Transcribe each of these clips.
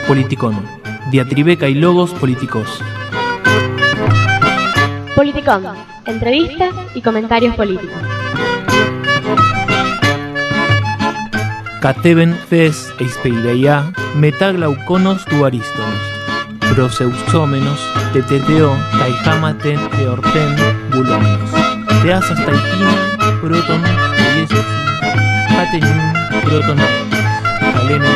Politicón. Diatribeca y logos políticos. Politicón. Entrevistas y comentarios políticos. Cateben fes eispeireia metaglauconos tu aristomos. Proseusómenos, teteteo, taijamaten, eorten, bulomenos. Teasas taikina, proton, yesus, pateñun, proton, caleno,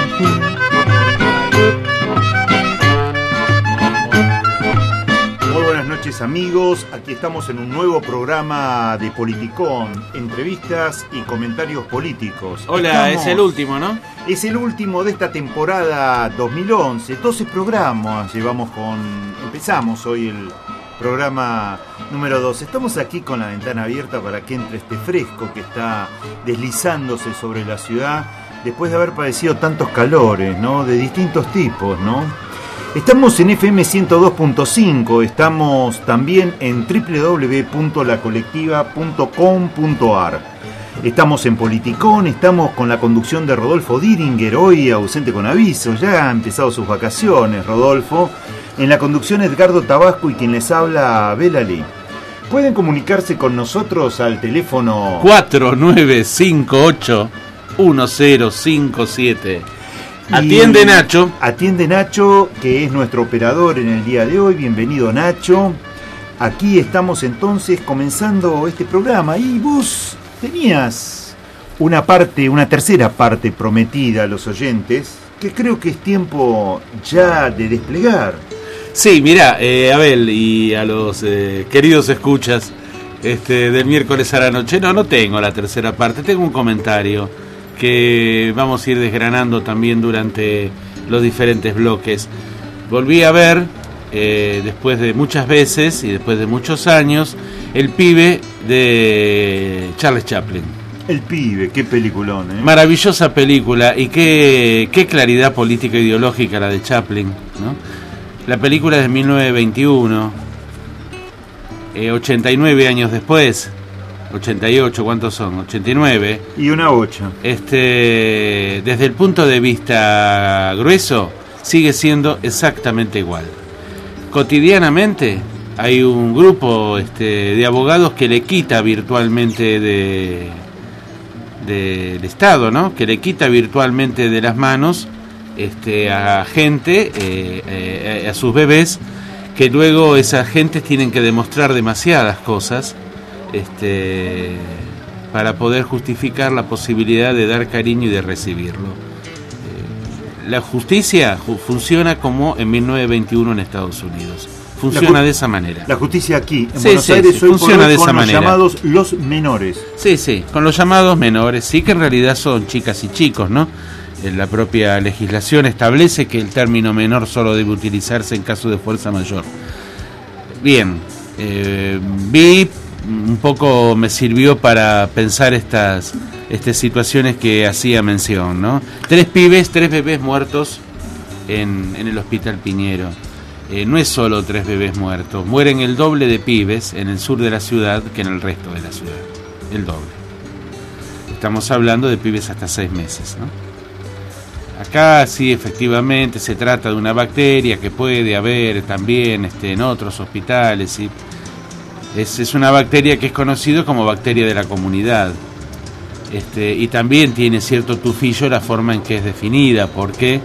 Muy buenas noches, amigos, aquí estamos en un nuevo programa de Politicón, entrevistas y comentarios políticos. Hola, es el último, ¿no? Es el último de esta temporada 2011, 12 programas empezamos hoy el programa número 2. Estamos aquí con la ventana abierta para que entre este fresco que está deslizándose sobre la ciudad después de haber padecido tantos calores, ¿no? De distintos tipos, ¿no? Estamos en FM 102.5, estamos también en www.lacolectiva.com.ar. Estamos en Politicón, estamos con la conducción de Rodolfo Diringer, hoy ausente con aviso, ya ha empezado sus vacaciones, Rodolfo. En la conducción Edgardo Tabasco y quien les habla, Belalí. Pueden comunicarse con nosotros al teléfono 4958-1057. Atiende Nacho. Atiende Nacho, que es nuestro operador en el día de hoy. Bienvenido, Nacho. Aquí estamos entonces comenzando este programa. Y vos tenías una tercera parte prometida a los oyentes, que creo que es tiempo ya de desplegar. Sí, mirá, Abel, y a los queridos escuchas del miércoles a la noche, no tengo la tercera parte, tengo un comentario que vamos a ir desgranando también durante los diferentes bloques. Volví a ver, después de muchas veces y después de muchos años, El pibe de Charles Chaplin. El pibe, qué peliculón, ¿eh? Maravillosa película y qué claridad política e ideológica la de Chaplin, ¿no? La película es de 1921, 89 años después, 88, ¿cuántos son? 89. Y una 8. Desde el punto de vista grueso, sigue siendo exactamente igual. Cotidianamente hay un grupo de abogados que le quita virtualmente del Estado, ¿no? Que le quita virtualmente de las manos a gente, a sus bebés, que luego esas gentes tienen que demostrar demasiadas cosas para poder justificar la posibilidad de dar cariño y de recibirlo. La justicia funciona como en 1921 en Estados Unidos. Funciona de esa manera. La justicia aquí, en Buenos Aires, hoy funciona de esa con manera. Los llamados los menores. Sí, con los llamados menores, sí, que en realidad son chicas y chicos, ¿no? La propia legislación establece que el término menor solo debe utilizarse en caso de fuerza mayor. Bien, vi un poco, me sirvió para pensar estas situaciones que hacía mención, ¿no? 3 bebés muertos en el Hospital Piñero. No es solo 3 bebés muertos, mueren el doble de pibes en el sur de la ciudad que en el resto de la ciudad, el doble. Estamos hablando de pibes hasta 6 meses, ¿no? Acá sí, efectivamente, se trata de una bacteria que puede haber también en otros hospitales, ¿sí? Es una bacteria que es conocida como bacteria de la comunidad, y también tiene cierto tufillo la forma en que es definida, porque,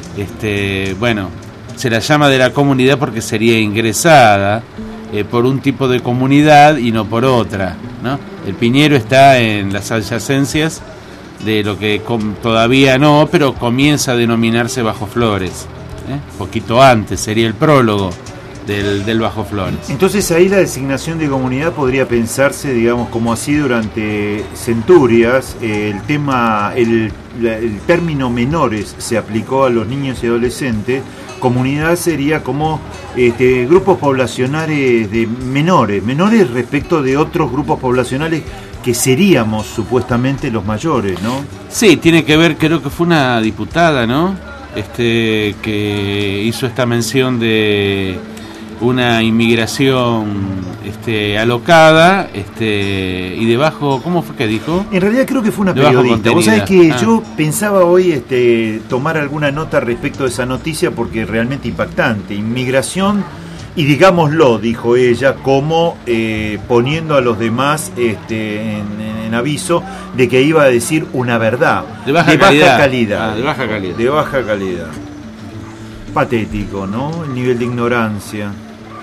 se la llama de la comunidad porque sería ingresada por un tipo de comunidad y no por otra, ¿no? El Piñero está en las adyacencias de lo que todavía no, pero comienza a denominarse Bajo Flores, poquito antes, sería el prólogo del Bajo Flores. Entonces ahí la designación de comunidad podría pensarse, digamos, como así durante centurias, el término menores se aplicó a los niños y adolescentes. Comunidad sería como grupos poblacionales de menores respecto de otros grupos poblacionales que seríamos supuestamente los mayores, ¿no? Sí, tiene que ver, creo que fue una diputada, ¿no? Que hizo esta mención de una inmigración alocada y de bajo, ¿cómo fue que dijo? En realidad creo que fue una De bajo periodista. Vos sabés contenida. que yo pensaba hoy tomar alguna nota respecto de esa noticia porque es realmente impactante. Inmigración, y digámoslo, dijo ella, como poniendo a los demás en aviso de que iba a decir una verdad. De baja calidad. calidad. De baja calidad. De baja calidad. Patético, ¿no? El nivel de ignorancia.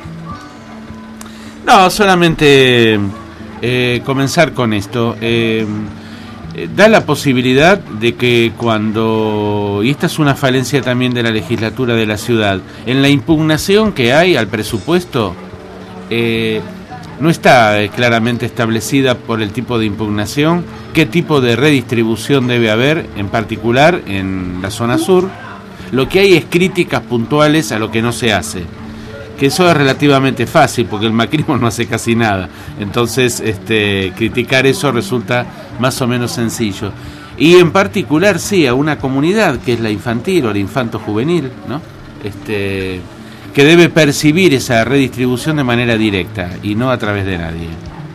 No, solamente comenzar con esto. Da la posibilidad de que cuando, y esta es una falencia también de la legislatura de la ciudad, en la impugnación que hay al presupuesto, no está claramente establecida por el tipo de impugnación qué tipo de redistribución debe haber, en particular en la zona sur. Lo que hay es críticas puntuales a lo que no se hace, que eso es relativamente fácil porque el macrismo no hace casi nada, entonces criticar eso resulta más o menos sencillo, y en particular sí a una comunidad que es la infantil o la infanto-juvenil, ¿no? Que debe percibir esa redistribución de manera directa y no a través de nadie.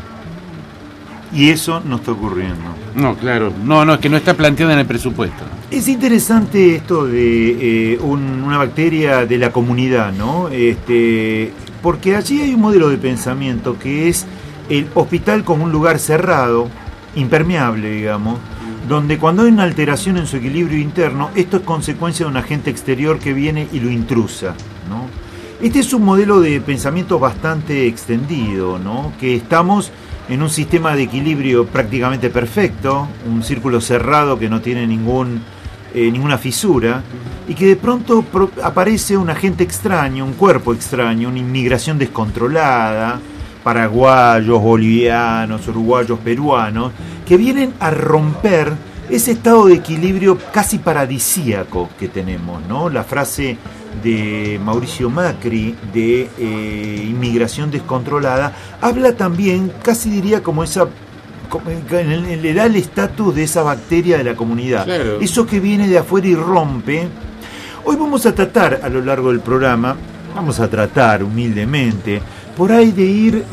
Y eso no está ocurriendo. No, claro, no, es que no está planteado en el presupuesto. Es interesante esto de una bacteria de la comunidad, ¿no? Porque allí hay un modelo de pensamiento que es el hospital como un lugar cerrado, impermeable, digamos, donde cuando hay una alteración en su equilibrio interno, esto es consecuencia de un agente exterior que viene y lo intrusa, ¿no? Este es un modelo de pensamiento bastante extendido, ¿no? Que estamos en un sistema de equilibrio prácticamente perfecto, un círculo cerrado que no tiene ninguna fisura, y que de pronto aparece un agente extraño, un cuerpo extraño, una inmigración descontrolada, paraguayos, bolivianos, uruguayos, peruanos, que vienen a romper ese estado de equilibrio casi paradisíaco que tenemos, ¿no? La frase de Mauricio Macri de inmigración descontrolada habla también, casi diría como esa, le da el estatus de esa bacteria de la comunidad, claro. Eso que viene de afuera y rompe. Hoy vamos a tratar a lo largo del programa, vamos a tratar humildemente por ahí de ir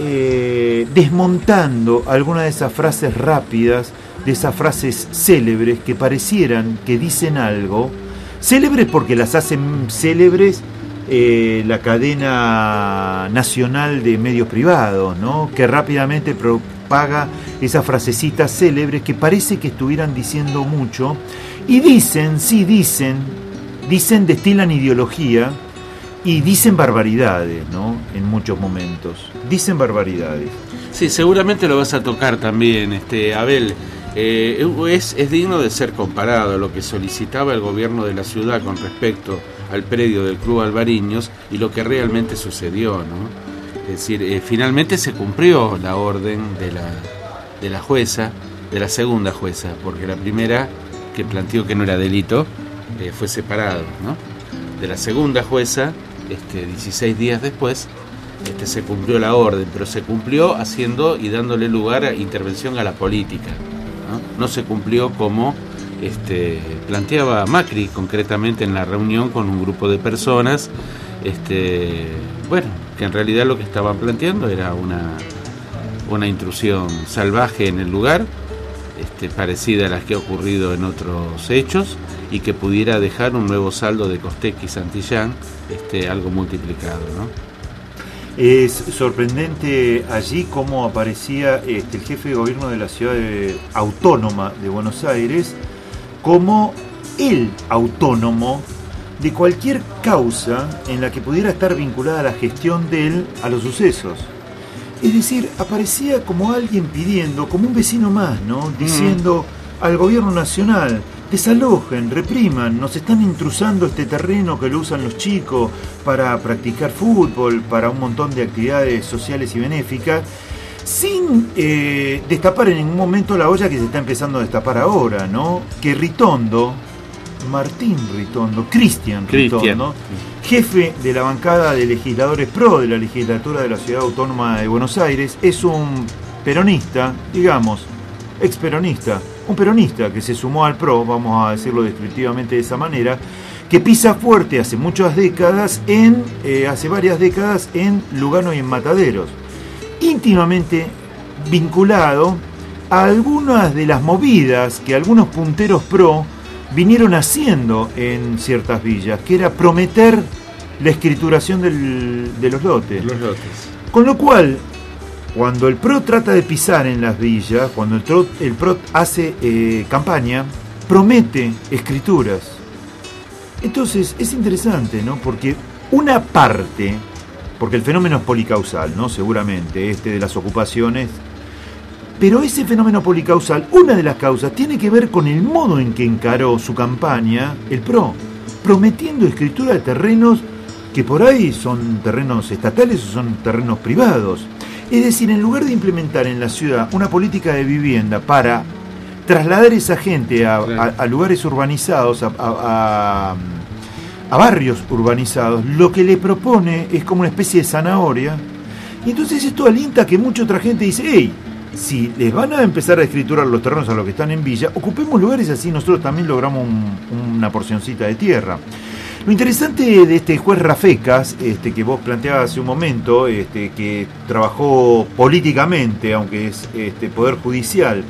desmontando algunas de esas frases rápidas, de esas frases célebres que parecieran que dicen algo. Célebres porque las hacen célebres la cadena nacional de medios privados, ¿no? Que rápidamente propaga esas frasecitas célebres que parece que estuvieran diciendo mucho. Y dicen, destilan ideología y dicen barbaridades, ¿no? En muchos momentos. Dicen barbaridades. Sí, seguramente lo vas a tocar también, Abel. Es digno de ser comparado lo que solicitaba el gobierno de la ciudad con respecto al predio del Club Alvariños y lo que realmente sucedió, ¿no? Es decir, finalmente se cumplió la orden de la jueza, de la segunda jueza, porque la primera, que planteó que no era delito, fue separado, ¿no? De la segunda jueza, 16 días después, se cumplió la orden, pero se cumplió haciendo y dándole lugar a intervención a la política. No se cumplió como planteaba Macri concretamente en la reunión con un grupo de personas, que en realidad lo que estaban planteando era una intrusión salvaje en el lugar, parecida a las que ha ocurrido en otros hechos y que pudiera dejar un nuevo saldo de Costec y Santillán, algo multiplicado, ¿no? Es sorprendente allí cómo aparecía el jefe de gobierno de la ciudad autónoma de Buenos Aires como el autónomo de cualquier causa en la que pudiera estar vinculada la gestión de él a los sucesos. Es decir, aparecía como alguien pidiendo, como un vecino más, ¿no? Diciendo al gobierno nacional: desalojen, repriman, nos están intrusando este terreno que lo usan los chicos para practicar fútbol, para un montón de actividades sociales y benéficas, sin destapar en ningún momento la olla que se está empezando a destapar ahora, ¿no? Que Cristian Ritondo, jefe de la bancada de legisladores pro de la legislatura de la Ciudad Autónoma de Buenos Aires, es un peronista, digamos, experonista, un peronista que se sumó al PRO, vamos a decirlo descriptivamente de esa manera, que pisa fuerte hace varias décadas en Lugano y en Mataderos, íntimamente vinculado a algunas de las movidas que algunos punteros pro vinieron haciendo en ciertas villas, que era prometer la escrituración de los lotes. Con lo cual, cuando el PRO trata de pisar en las villas, cuando el PRO hace campaña, promete escrituras. Entonces es interesante, ¿no? Porque una parte, porque el fenómeno es policausal, ¿no? Seguramente, de las ocupaciones, pero ese fenómeno policausal, una de las causas, tiene que ver con el modo en que encaró su campaña el PRO, prometiendo escritura de terrenos que por ahí son terrenos estatales o son terrenos privados. Es decir, en lugar de implementar en la ciudad una política de vivienda para trasladar esa gente a lugares urbanizados, a barrios urbanizados, lo que le propone es como una especie de zanahoria. Y entonces esto alienta a que mucha otra gente dice, hey, si les van a empezar a escriturar los terrenos a los que están en villa, ocupemos lugares así, nosotros también logramos una porcioncita de tierra. Lo interesante de este juez Rafecas, que vos planteabas hace un momento, que trabajó políticamente, aunque es poder judicial,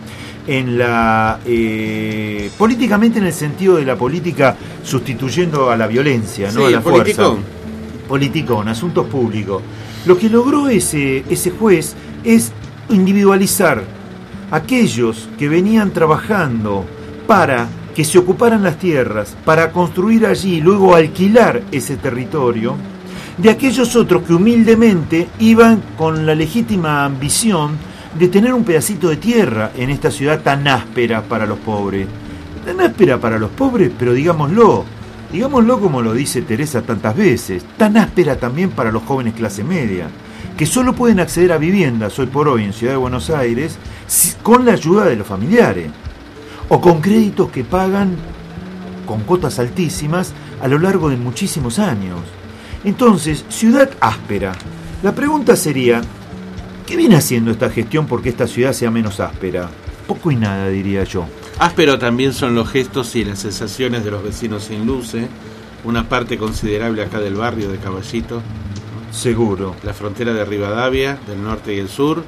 políticamente en el sentido de la política sustituyendo a la violencia, ¿no? Sí, a la fuerza. Politicón, asuntos públicos. Lo que logró ese juez es individualizar aquellos que venían trabajando para que se ocuparan las tierras, para construir allí y luego alquilar ese territorio, de aquellos otros que humildemente iban con la legítima ambición de tener un pedacito de tierra en esta ciudad tan áspera para los pobres. Tan áspera para los pobres, pero digámoslo como lo dice Teresa tantas veces, tan áspera también para los jóvenes clase media, que solo pueden acceder a viviendas hoy por hoy en Ciudad de Buenos Aires con la ayuda de los familiares, o con créditos que pagan con cuotas altísimas a lo largo de muchísimos años. Entonces, ciudad áspera. La pregunta sería, ¿qué viene haciendo esta gestión porque esta ciudad sea menos áspera? Poco y nada, diría yo. Áspero también son los gestos y las sensaciones de los vecinos sin luces, una parte considerable acá del barrio de Caballito. Seguro. La frontera de Rivadavia, del norte y el sur,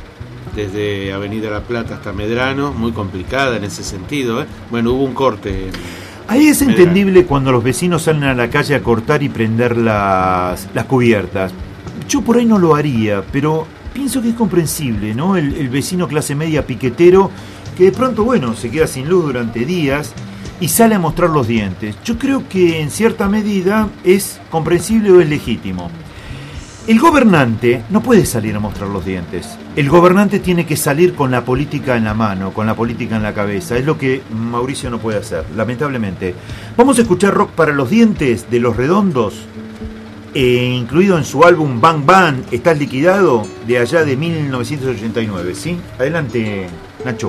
desde Avenida La Plata hasta Medrano, muy complicada en ese sentido, Bueno, hubo un corte. Ahí es entendible cuando los vecinos salen a la calle a cortar y prender las cubiertas. Yo por ahí no lo haría, pero pienso que es comprensible, ¿no? El vecino clase media piquetero que de pronto, se queda sin luz durante días y sale a mostrar los dientes. Yo creo que en cierta medida es comprensible o es legítimo. El gobernante no puede salir a mostrar los dientes. El gobernante tiene que salir con la política en la mano, con la política en la cabeza. Es lo que Mauricio no puede hacer, lamentablemente. Vamos a escuchar Rock para los Dientes de Los Redondos, incluido en su álbum Bang Bang, Estás Liquidado, de allá de 1989, ¿sí? Adelante, Nacho.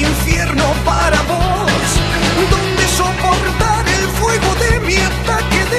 Para vos, donde soportar el fuego de mi ataque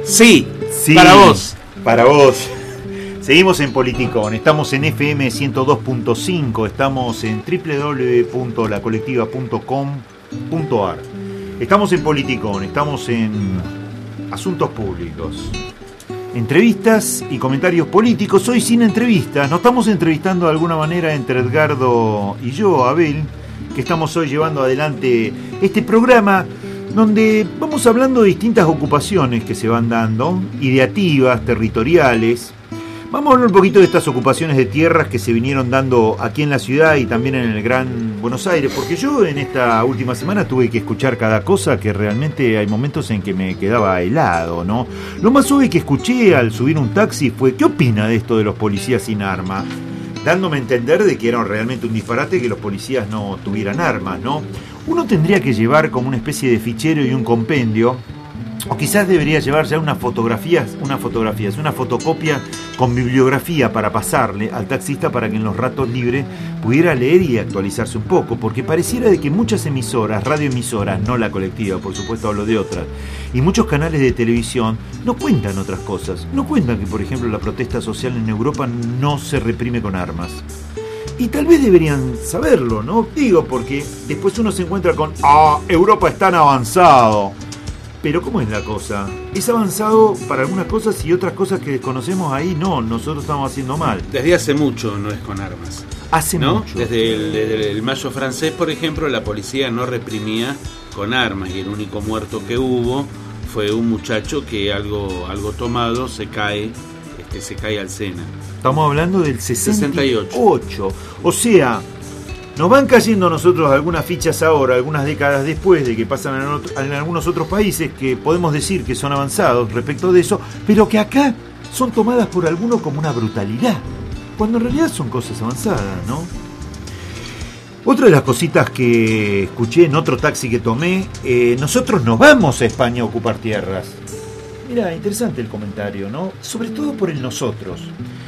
Sí, Sí, para vos. Para vos. Seguimos en Politicón, estamos en FM 102.5, estamos en www.lacolectiva.com.ar. Estamos en Politicón, estamos en Asuntos Públicos. Entrevistas y comentarios políticos, hoy sin entrevistas. Nos estamos entrevistando de alguna manera entre Edgardo y yo, Abel, que estamos hoy llevando adelante este programa donde vamos hablando de distintas ocupaciones que se van dando, ideativas, territoriales. Vamos a hablar un poquito de estas ocupaciones de tierras que se vinieron dando aquí en la ciudad y también en el Gran Buenos Aires, porque yo en esta última semana tuve que escuchar cada cosa que realmente hay momentos en que me quedaba helado, ¿no? Lo más obvio que escuché al subir un taxi fue: ¿qué opina de esto de los policías sin arma? Dándome a entender de que era realmente un disparate que los policías no tuvieran armas, ¿no? Uno tendría que llevar como una especie de fichero y un compendio, o quizás debería llevar ya una fotocopia con bibliografía para pasarle al taxista para que en los ratos libres pudiera leer y actualizarse un poco, porque pareciera de que muchas emisoras, radioemisoras, no la colectiva, por supuesto hablo de otras, y muchos canales de televisión no cuentan otras cosas. No cuentan que, por ejemplo, la protesta social en Europa no se reprime con armas. Y tal vez deberían saberlo, ¿no? Digo, porque después uno se encuentra con Europa es tan avanzado. Pero ¿cómo es la cosa? Es avanzado para algunas cosas y otras cosas que desconocemos ahí no, nosotros estamos haciendo mal. Desde hace mucho no es con armas. Hace mucho. Desde el Mayo francés, por ejemplo, la policía no reprimía con armas y el único muerto que hubo fue un muchacho que algo tomado se cae al Sena. Estamos hablando del 68. O sea, nos van cayendo a nosotros algunas fichas ahora, algunas décadas después de que pasan en algunos otros países que podemos decir que son avanzados respecto de eso, pero que acá son tomadas por algunos como una brutalidad, cuando en realidad son cosas avanzadas, ¿no? Otra de las cositas que escuché en otro taxi que tomé, nosotros no vamos a España a ocupar tierras. Mirá, interesante el comentario, ¿no? Sobre todo por el nosotros.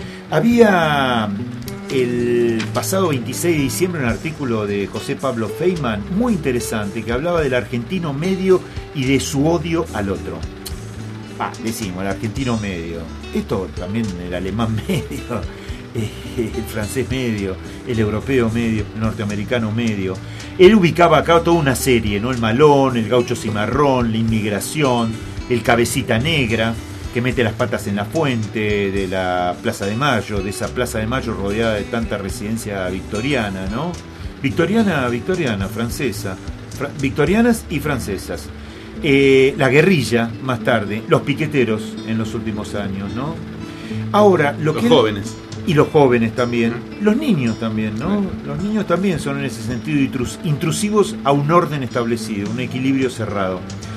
Había el pasado 26 de diciembre un artículo de José Pablo Feynman muy interesante que hablaba del argentino medio y de su odio al otro. Decimos, el argentino medio. Esto también el alemán medio, el francés medio, el europeo medio, el norteamericano medio. Él ubicaba acá toda una serie, ¿no? El malón, el gaucho cimarrón, la inmigración, el cabecita negra, que mete las patas en la fuente de la Plaza de Mayo, de esa Plaza de Mayo rodeada de tanta residencia victoriana, ¿no? Victoriana, francesa, victorianas y francesas. La guerrilla, más tarde, los piqueteros en los últimos años, ¿no? Ahora, los jóvenes. Y los jóvenes también, los niños también, ¿no? Los niños también son en ese sentido intrusivos a un orden establecido, un equilibrio cerrado.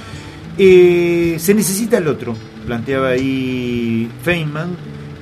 Se necesita el otro, planteaba ahí Feynman,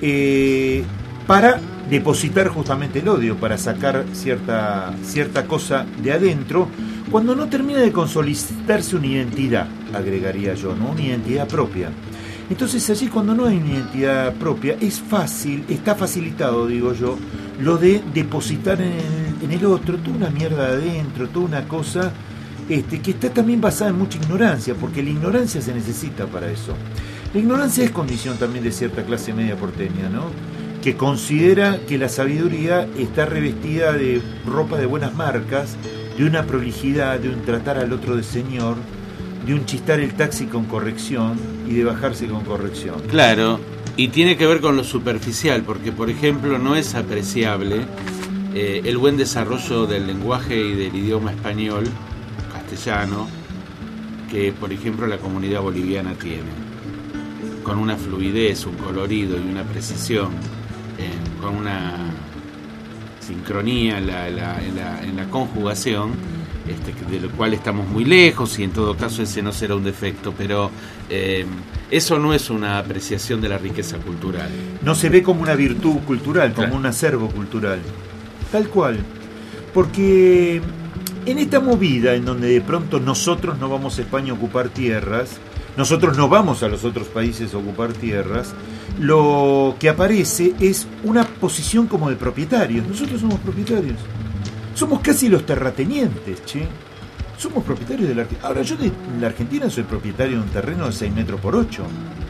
para depositar justamente el odio, para sacar cierta cosa de adentro, cuando no termina de consolidarse una identidad, agregaría yo, ¿no? Una identidad propia. Entonces allí, cuando no hay una identidad propia, está facilitado, digo yo, lo de depositar en el otro toda una mierda de adentro, toda una cosa que está también basada en mucha ignorancia, porque la ignorancia se necesita para eso. La ignorancia es condición también de cierta clase media porteña, ¿no? Que considera que la sabiduría está revestida de ropa de buenas marcas, de una prolijidad, de un tratar al otro de señor, de un chistar el taxi con corrección y de bajarse con corrección. Claro, y tiene que ver con lo superficial, porque por ejemplo no es apreciable el buen desarrollo del lenguaje y del idioma español, castellano, que por ejemplo la comunidad boliviana tiene, con una fluidez, un colorido y una precisión, con una sincronía en la conjugación, de lo cual estamos muy lejos, y en todo caso ese no será un defecto, pero eso no es una apreciación de la riqueza cultural. No se ve como una virtud cultural, como un acervo cultural, tal cual, porque en esta movida en donde de pronto nosotros no vamos a España a ocupar tierras, nosotros no vamos a los otros países a ocupar tierras, lo que aparece es una posición como de propietarios. Nosotros somos propietarios. Somos casi los terratenientes, che. Somos propietarios de la Argentina. Ahora, yo de la Argentina soy propietario de un terreno de 6 metros por 8.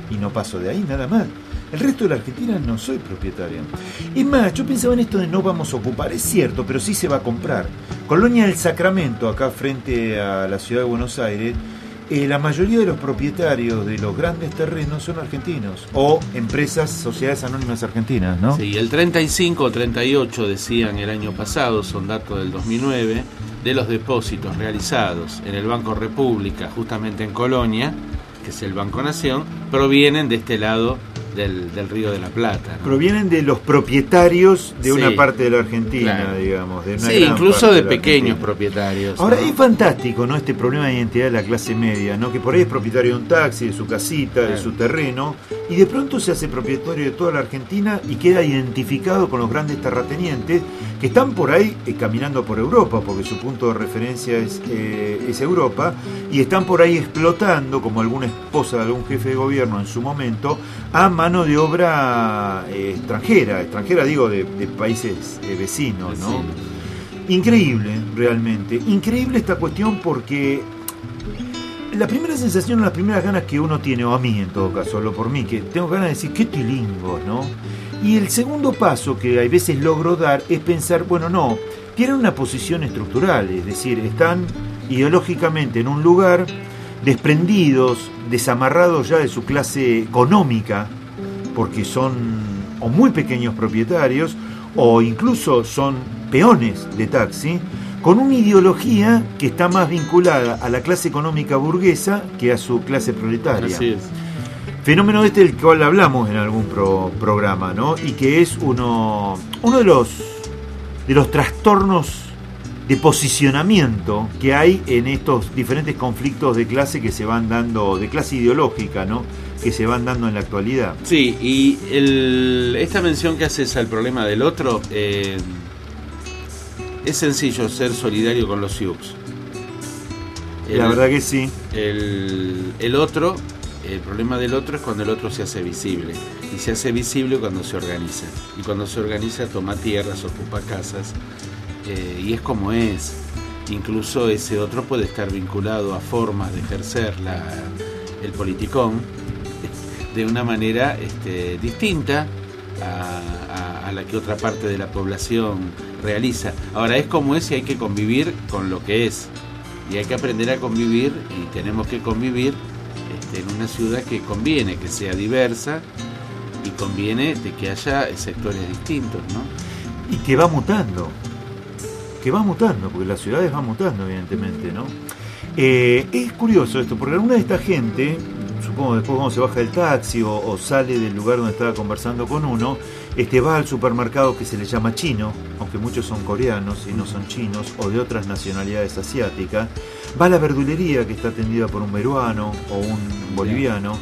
y no paso de ahí, nada más. El resto de la Argentina no soy propietario. Es más, yo pensaba en esto de no vamos a ocupar, es cierto, pero sí se va a comprar. Colonia del Sacramento, acá frente a la ciudad de Buenos Aires, la mayoría de los propietarios de los grandes terrenos son argentinos o empresas, sociedades anónimas argentinas, ¿no? Sí, el 35 o 38 decían el año pasado, son datos del 2009, de los depósitos realizados en el Banco República, justamente en Colonia, que es el Banco Nación, provienen de este lado del Río de la Plata, ¿no? Provienen de los propietarios de una Sí, parte de la Argentina, claro. digamos. De una Sí, gran incluso parte de la pequeños Argentina. propietarios. Ahora, ¿no? es fantástico, ¿no? Este problema de identidad de la clase media, ¿no? Que por ahí es propietario de un taxi, de su casita, de Claro. su terreno, y de pronto se hace propietario de toda la Argentina y queda identificado con los grandes terratenientes que están por ahí caminando por Europa, porque su punto de referencia es Europa, y están por ahí explotando, como alguna esposa de algún jefe de gobierno en su momento, a mano de obra extranjera digo, de países vecinos, ¿no? Sí. Increíble, realmente. Increíble esta cuestión porque la primera sensación, las primeras ganas que uno tiene, o a mí en todo caso, hablo por mí, que tengo ganas de decir, qué tilingos, ¿no? Y el segundo paso que a veces logro dar es pensar, bueno, no, tienen una posición estructural, es decir, están ideológicamente en un lugar desprendidos, desamarrados ya de su clase económica, porque son o muy pequeños propietarios o incluso son peones de taxi, con una ideología que está más vinculada a la clase económica burguesa que a su clase proletaria. Así es. Fenómeno del cual hablamos en algún programa, ¿no? Y que es uno de los trastornos de posicionamiento que hay en estos diferentes conflictos de clase que se van dando, de clase ideológica, ¿no? Que se van dando en la actualidad. Sí, y esta mención que haces al problema del otro, es sencillo ser solidario con los Sioux. La verdad que sí. El otro, el problema del otro es cuando el otro se hace visible. Y se hace visible cuando se organiza. Y cuando se organiza toma tierras, ocupa casas. Y es como es. Incluso ese otro puede estar vinculado a formas de ejercer el politicón de una manera distinta a la que otra parte de la población realiza. Ahora, es como es y hay que convivir con lo que es. Y hay que aprender a convivir, y tenemos que convivir en una ciudad que conviene que sea diversa y conviene de que haya sectores distintos, ¿no? Y que va mutando, porque las ciudades van mutando, evidentemente, ¿no? Es curioso esto, porque alguna de esta gente, supongo después cuando se baja del taxi o sale del lugar donde estaba conversando con uno, va al supermercado que se le llama chino, aunque muchos son coreanos y no son chinos, o de otras nacionalidades asiáticas, va a la verdulería que está atendida por un peruano o un boliviano,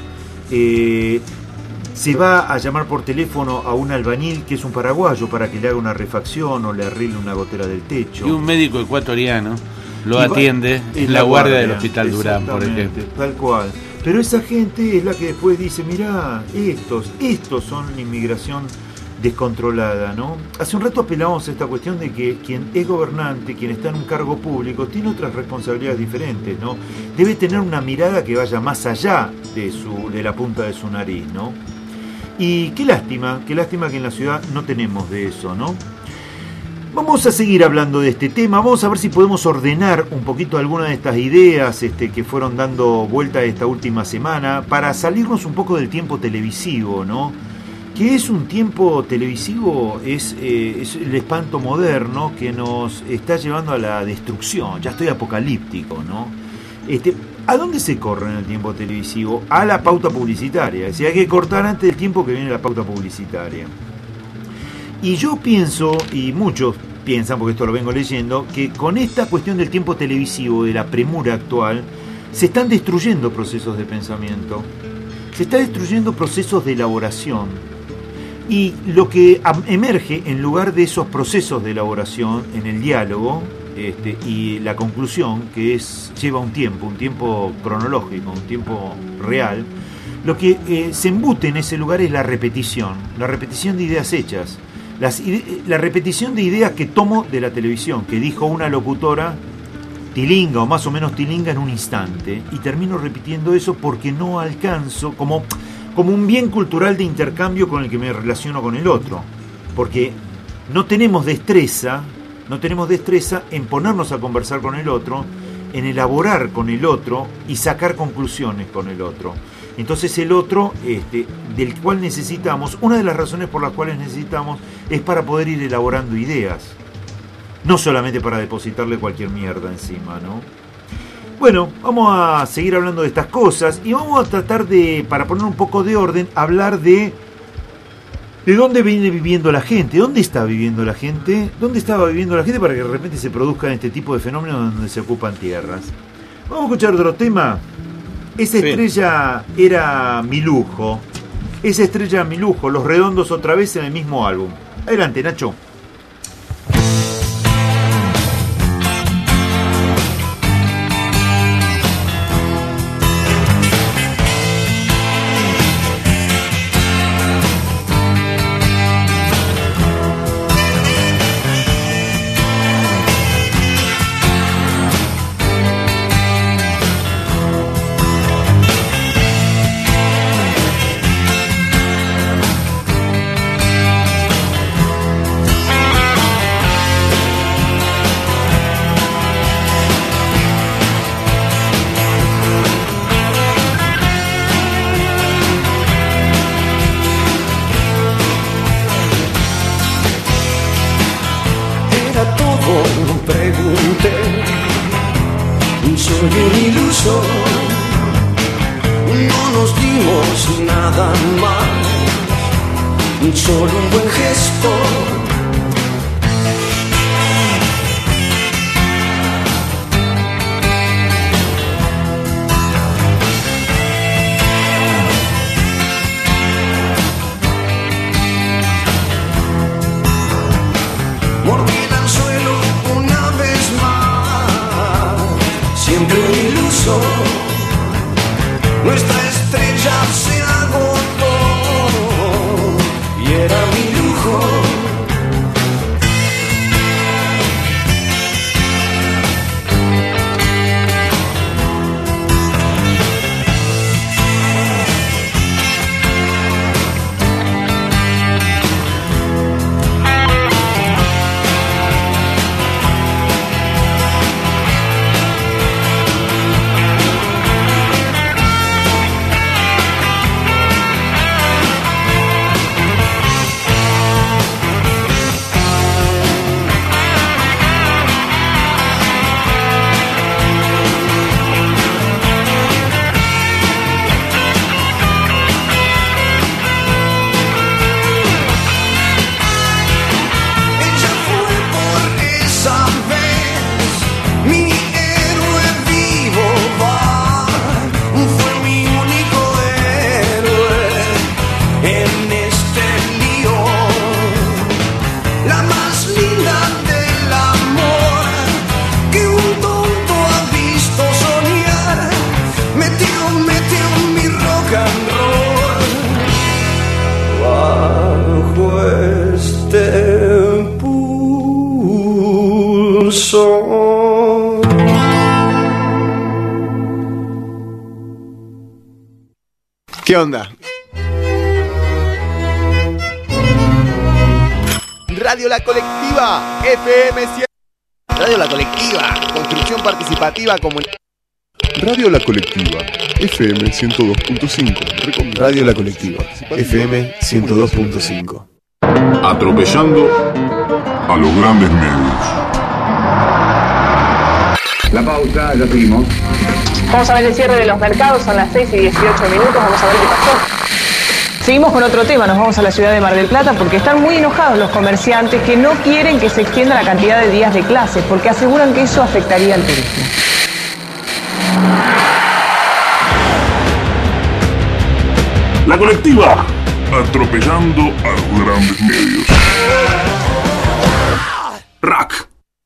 se va a llamar por teléfono a un albañil que es un paraguayo para que le haga una refacción o le arregle una gotera del techo. Y un médico ecuatoriano lo Y atiende en la guardia del Hospital Durán, por ejemplo. Tal cual. Pero esa gente es la que después dice, mirá, estos son inmigración descontrolada, ¿no? Hace un rato apelábamos a esta cuestión de que quien es gobernante, quien está en un cargo público, tiene otras responsabilidades diferentes, ¿no? Debe tener una mirada que vaya más allá de la punta de su nariz, ¿no? Y qué lástima que en la ciudad no tenemos de eso, ¿no? Vamos a seguir hablando de este tema, vamos a ver si podemos ordenar un poquito algunas de estas ideas que fueron dando vuelta esta última semana para salirnos un poco del tiempo televisivo, ¿no? Que es un tiempo televisivo, es el espanto moderno que nos está llevando a la destrucción, ya estoy apocalíptico, ¿no? ¿A dónde se corre en el tiempo televisivo? A la pauta publicitaria, es decir, hay que cortar antes del tiempo que viene la pauta publicitaria. Y yo pienso, y muchos piensan, porque esto lo vengo leyendo, que con esta cuestión del tiempo televisivo, de la premura actual, se están destruyendo procesos de pensamiento, se están destruyendo procesos de elaboración. Y lo que emerge en lugar de esos procesos de elaboración, en el diálogo, y la conclusión, que lleva un tiempo cronológico, un tiempo real, lo que se embute en ese lugar es la repetición de ideas hechas, la repetición de ideas que tomo de la televisión, que dijo una locutora tilinga o más o menos tilinga en un instante, y termino repitiendo eso porque no alcanzo, como como un bien cultural de intercambio con el que me relaciono con el otro, porque no tenemos destreza en ponernos a conversar con el otro, en elaborar con el otro y sacar conclusiones con el otro. Entonces el otro, del cual necesitamos, una de las razones por las cuales necesitamos es para poder ir elaborando ideas, no solamente para depositarle cualquier mierda encima, ¿no? Bueno, vamos a seguir hablando de estas cosas y vamos a tratar de, para poner un poco de orden, hablar de dónde viene viviendo la gente, dónde está viviendo la gente, dónde estaba viviendo la gente para que de repente se produzcan este tipo de fenómenos donde se ocupan tierras. Vamos a escuchar otro tema. Esa estrella era mi lujo. Esa estrella era mi lujo. Los Redondos otra vez en el mismo álbum. Adelante, Nacho. Soy un iluso, no nos dimos nada más, solo un buen gesto. Mordí el anzuelo una vez más, siempre un iluso. Nuestra estrella se agotó y era mi lujo. ¿Qué onda? Radio La Colectiva, FM 100. Radio La Colectiva, construcción participativa comunitaria. Radio La Colectiva, FM 102.5. Radio La Colectiva, FM 102.5. Atropellando a los grandes medios. La pausa, ya seguimos. Vamos a ver el cierre de los mercados, son las 6:18 minutos, vamos a ver qué pasó. Seguimos con otro tema, nos vamos a la ciudad de Mar del Plata porque están muy enojados los comerciantes que no quieren que se extienda la cantidad de días de clases porque aseguran que eso afectaría al turismo. La Colectiva, atropellando a los grandes medios. Rack.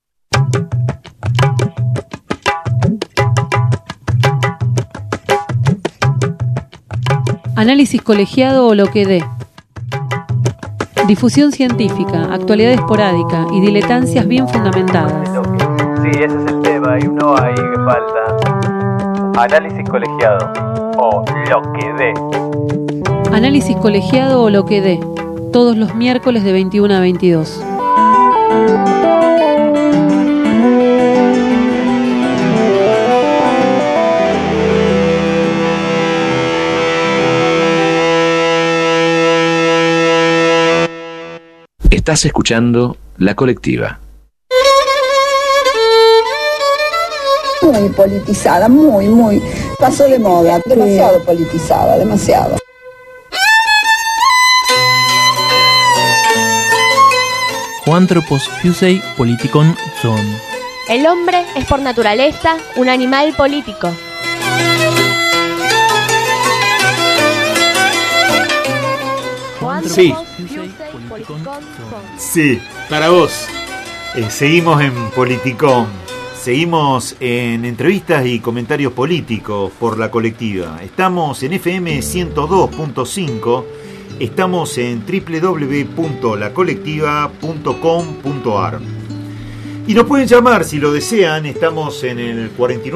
Análisis colegiado o lo que dé. Difusión científica, actualidad esporádica y diletancias bien fundamentadas. Sí, ese es el tema y uno ahí que falta. Análisis colegiado o lo que dé. Análisis colegiado o lo que dé, todos los miércoles de 21 a 22. Estás escuchando La Colectiva. Muy politizada, muy. Pasó de moda, demasiado politizada, demasiado. Juantropos Fusei Politikon Son. El hombre es por naturaleza un animal político. Sí. Sí, para vos. Seguimos en Politicón. Seguimos en entrevistas y comentarios políticos por La Colectiva. Estamos en FM 102.5. Estamos en www.lacolectiva.com.ar. Y nos pueden llamar si lo desean. Estamos en el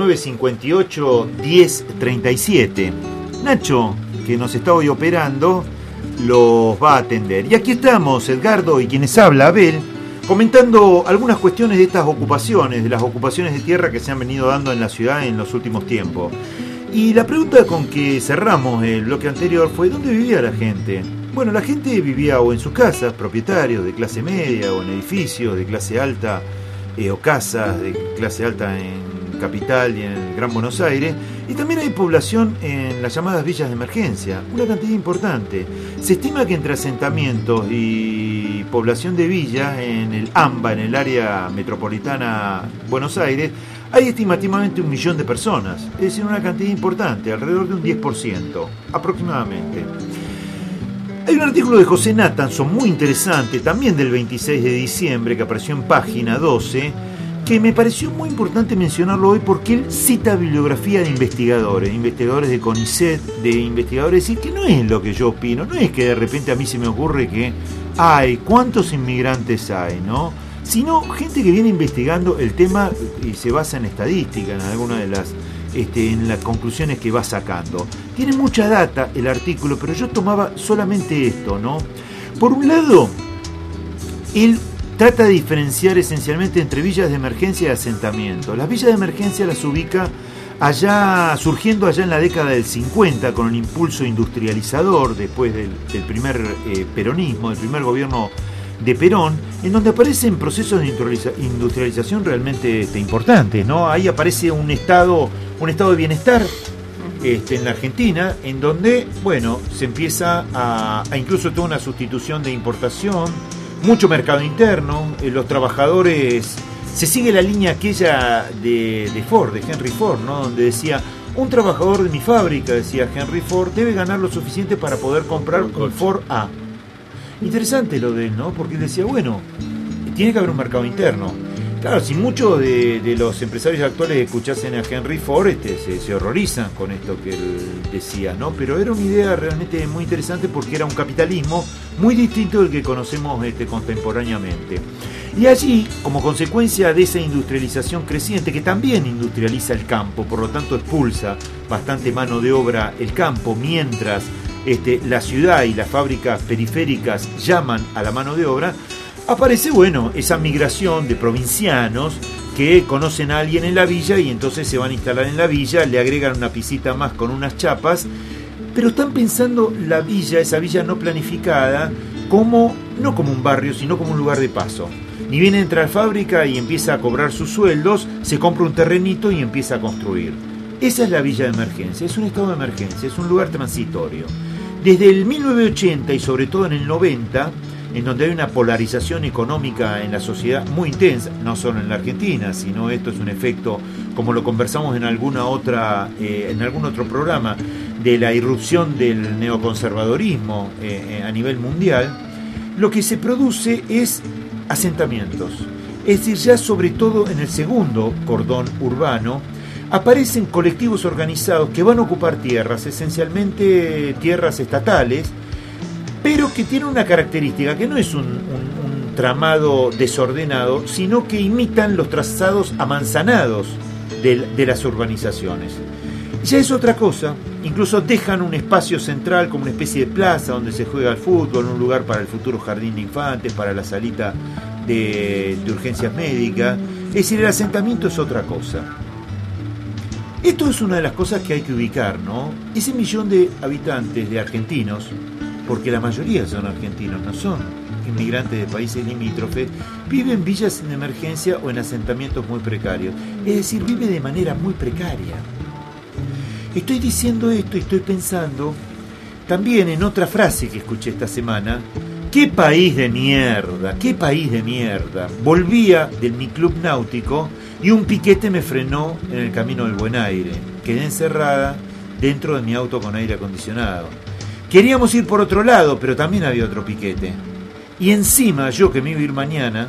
4958-1037. Nacho, que nos está hoy operando, los va a atender. Y aquí estamos, Edgardo y quienes habla, Abel, comentando algunas cuestiones de estas ocupaciones, de las ocupaciones de tierra que se han venido dando en la ciudad en los últimos tiempos. Y la pregunta con que cerramos el bloque anterior fue: ¿dónde vivía la gente? Bueno, la gente vivía o en sus casas, propietarios de clase media, o en edificios de clase alta, o casas de clase alta en Capital y en el Gran Buenos Aires, y también hay población en las llamadas villas de emergencia, una cantidad importante. Se estima que entre asentamientos y población de villas en el AMBA, en el área metropolitana Buenos Aires, hay estimativamente 1 millón de personas, es decir, una cantidad importante, alrededor de un 10% aproximadamente. Hay un artículo de José Nathanson muy interesante, también del 26 de diciembre, que apareció en página 12, que me pareció muy importante mencionarlo hoy porque él cita bibliografía de investigadores de CONICET, de investigadores, y que no es lo que yo opino, no es que de repente a mí se me ocurre que hay, ¿cuántos inmigrantes hay?, ¿no? Sino gente que viene investigando el tema y se basa en estadística, en alguna de las en las conclusiones que va sacando. Tiene mucha data el artículo, pero yo tomaba solamente esto, ¿no? Por un lado, él trata de diferenciar esencialmente entre villas de emergencia y asentamiento. Las villas de emergencia las ubica surgiendo allá en la década del 50 con el impulso industrializador después del primer peronismo, del primer gobierno de Perón, en donde aparecen procesos de industrialización realmente importantes, ¿no? Ahí aparece un estado de bienestar en la Argentina, en donde, bueno, se empieza a incluso toda una sustitución de importación, mucho mercado interno, los trabajadores, se sigue la línea aquella de Ford, de Henry Ford, ¿no? Donde decía: un trabajador de mi fábrica, decía Henry Ford, debe ganar lo suficiente para poder comprar un Ford A. Interesante lo de él, ¿no? Porque él decía, bueno, tiene que haber un mercado interno. Claro, si muchos de los empresarios actuales escuchasen a Henry Ford, se horrorizan con esto que él decía, ¿no? Pero era una idea realmente muy interesante porque era un capitalismo muy distinto del que conocemos contemporáneamente. Y allí, como consecuencia de esa industrialización creciente, que también industrializa el campo, por lo tanto expulsa bastante mano de obra el campo, mientras la ciudad y las fábricas periféricas llaman a la mano de obra, aparece, bueno, esa migración de provincianos que conocen a alguien en la villa y entonces se van a instalar en la villa, le agregan una pisita más con unas chapas, pero están pensando la villa, esa villa no planificada, no como un barrio, sino como un lugar de paso. Ni bien entra a la fábrica y empieza a cobrar sus sueldos, se compra un terrenito y empieza a construir. Esa es la villa de emergencia, es un estado de emergencia, es un lugar transitorio. Desde el 1980 y sobre todo en el 90, en donde hay una polarización económica en la sociedad muy intensa, no solo en la Argentina, sino esto es un efecto, como lo conversamos en algún otro programa, de la irrupción del neoconservadorismo a nivel mundial, lo que se produce es asentamientos. Es decir, ya sobre todo en el segundo cordón urbano, aparecen colectivos organizados que van a ocupar tierras, esencialmente tierras estatales, pero que tienen una característica, que no es un tramado desordenado, sino que imitan los trazados amanzanados de las urbanizaciones. Ya es otra cosa. Incluso dejan un espacio central como una especie de plaza donde se juega al fútbol, un lugar para el futuro jardín de infantes, para la salita de urgencias médicas. Es decir, el asentamiento es otra cosa. Esto es una de las cosas que hay que ubicar, ¿no? Ese millón de habitantes, de argentinos, porque la mayoría son argentinos, no son inmigrantes de países limítrofes, viven en villas de emergencia o en asentamientos muy precarios. Es decir, vive de manera muy precaria. Estoy diciendo esto y estoy pensando también en otra frase que escuché esta semana. ¡Qué país de mierda! ¡Qué país de mierda! Volvía de mi club náutico y un piquete me frenó en el camino del Buen Aire. Quedé encerrada dentro de mi auto con aire acondicionado. Queríamos ir por otro lado, pero también había otro piquete. Y encima, yo que me iba a ir mañana,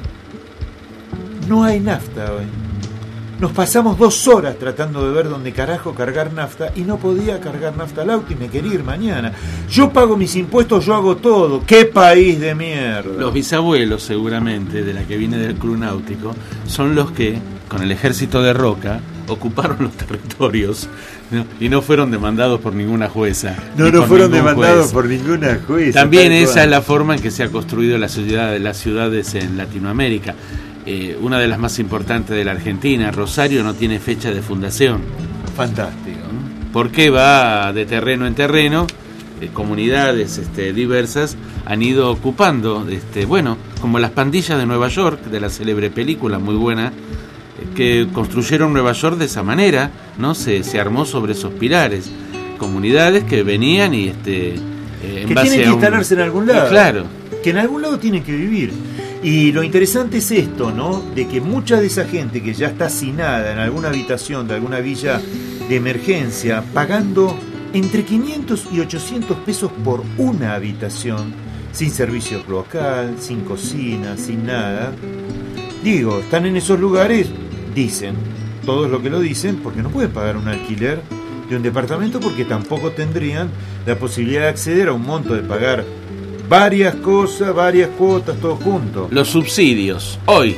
no hay nafta hoy. Nos pasamos 2 horas tratando de ver dónde carajo cargar nafta y no podía cargar nafta al auto y me quería ir mañana. Yo pago mis impuestos, yo hago todo. ¡Qué país de mierda! Los bisabuelos, seguramente, de la que viene del club náutico, son los que, con el ejército de Roca, ocuparon los territorios, ¿no? Y no fueron demandados por ninguna jueza. No fueron demandados por ninguna jueza. También esa es la forma en que se ha construido las ciudades en Latinoamérica. Una de las más importantes de la Argentina, Rosario, no tiene fecha de fundación. Fantástico. Porque va de terreno en terreno, comunidades diversas han ido ocupando, como las pandillas de Nueva York, de la célebre película muy buena, que construyeron Nueva York de esa manera, ¿no? Se armó sobre esos pilares. Comunidades que venían y que tienen que instalarse en algún lado. Claro. Que en algún lado tienen que vivir. Y lo interesante es esto, ¿no? De que mucha de esa gente que ya está hacinada en alguna habitación de alguna villa de emergencia, pagando entre 500 y 800 pesos por una habitación, sin servicio cloacal, sin cocina, sin nada. Digo, están en esos lugares, dicen, todos lo que lo dicen, porque no pueden pagar un alquiler de un departamento, porque tampoco tendrían la posibilidad de acceder a un monto de pagar varias cosas, varias cuotas, todo junto. Los subsidios, hoy,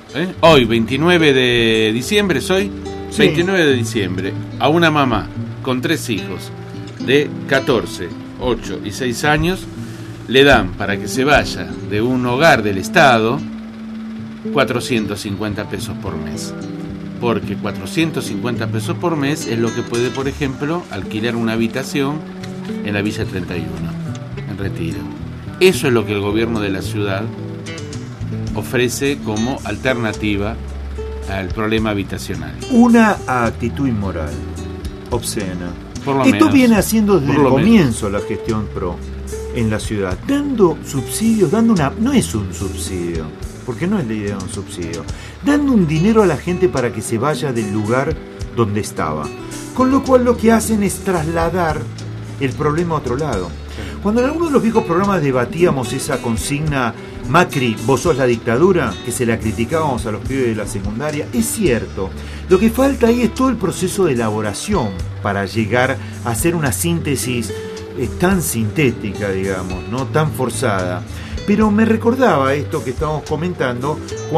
29 de diciembre, sí. 29 de diciembre, a una mamá con 3 hijos de 14, 8 y 6 años, le dan para que se vaya de un hogar del Estado 450 pesos por mes. Porque 450 pesos por mes es lo que puede, por ejemplo, alquilar una habitación en la Villa 31, en Retiro. Eso es lo que el gobierno de la ciudad ofrece como alternativa al problema habitacional. Una actitud inmoral, obscena. Esto menos, viene haciendo desde el comienzo la gestión PRO en la ciudad, dando subsidios, no es un subsidio, porque no es la idea de un subsidio, dando un dinero a la gente para que se vaya del lugar donde estaba. Con lo cual lo que hacen es trasladar el problema a otro lado. Cuando en alguno de los viejos programas debatíamos esa consigna, Macri, vos sos la dictadura, que se la criticábamos a los pibes de la secundaria, es cierto. Lo que falta ahí es todo el proceso de elaboración para llegar a hacer una síntesis tan sintética, digamos, no tan forzada. Pero me recordaba esto que estábamos comentando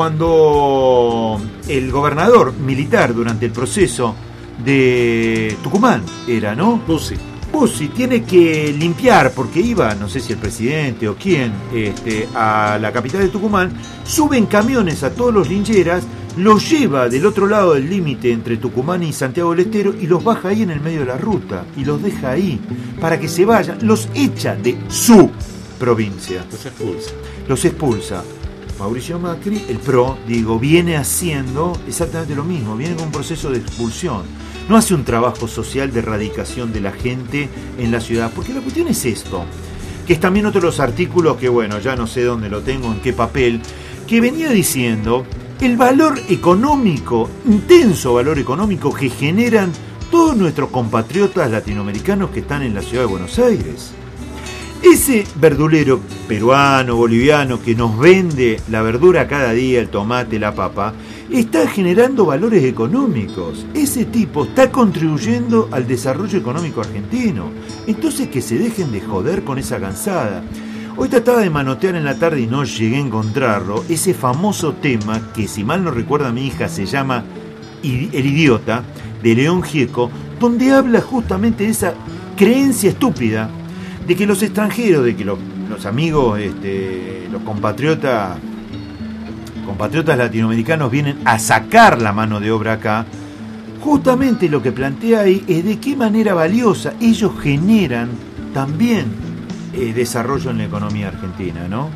cuando el gobernador militar durante el proceso de Tucumán era, ¿no? Bussi tiene que limpiar porque iba, no sé si el presidente o quién, a la capital de Tucumán, suben camiones a todos los lincheras, los lleva del otro lado del límite entre Tucumán y Santiago del Estero y los baja ahí en el medio de la ruta y los deja ahí para que se vayan, los echa de su provincia. Los expulsa. Mauricio Macri, el PRO, viene haciendo exactamente lo mismo, viene con un proceso de expulsión. No hace un trabajo social de erradicación de la gente en la ciudad, porque la cuestión es esto, que es también otro de los artículos que, ya no sé dónde lo tengo, en qué papel, que venía diciendo el valor económico, intenso valor económico que generan todos nuestros compatriotas latinoamericanos que están en la ciudad de Buenos Aires. Ese verdulero peruano, boliviano, que nos vende la verdura cada día, el tomate, la papa, está generando valores económicos. Ese tipo está contribuyendo al desarrollo económico argentino. Entonces que se dejen de joder con esa cansada. Hoy trataba de manotear en la tarde y no llegué a encontrarlo, ese famoso tema que, si mal no recuerda mi hija, se llama El idiota, de León Gieco, donde habla justamente de esa creencia estúpida de que los extranjeros, de que los amigos, los compatriotas latinoamericanos vienen a sacar la mano de obra acá. Justamente lo que plantea ahí es de qué manera valiosa ellos generan también desarrollo en la economía argentina, ¿no?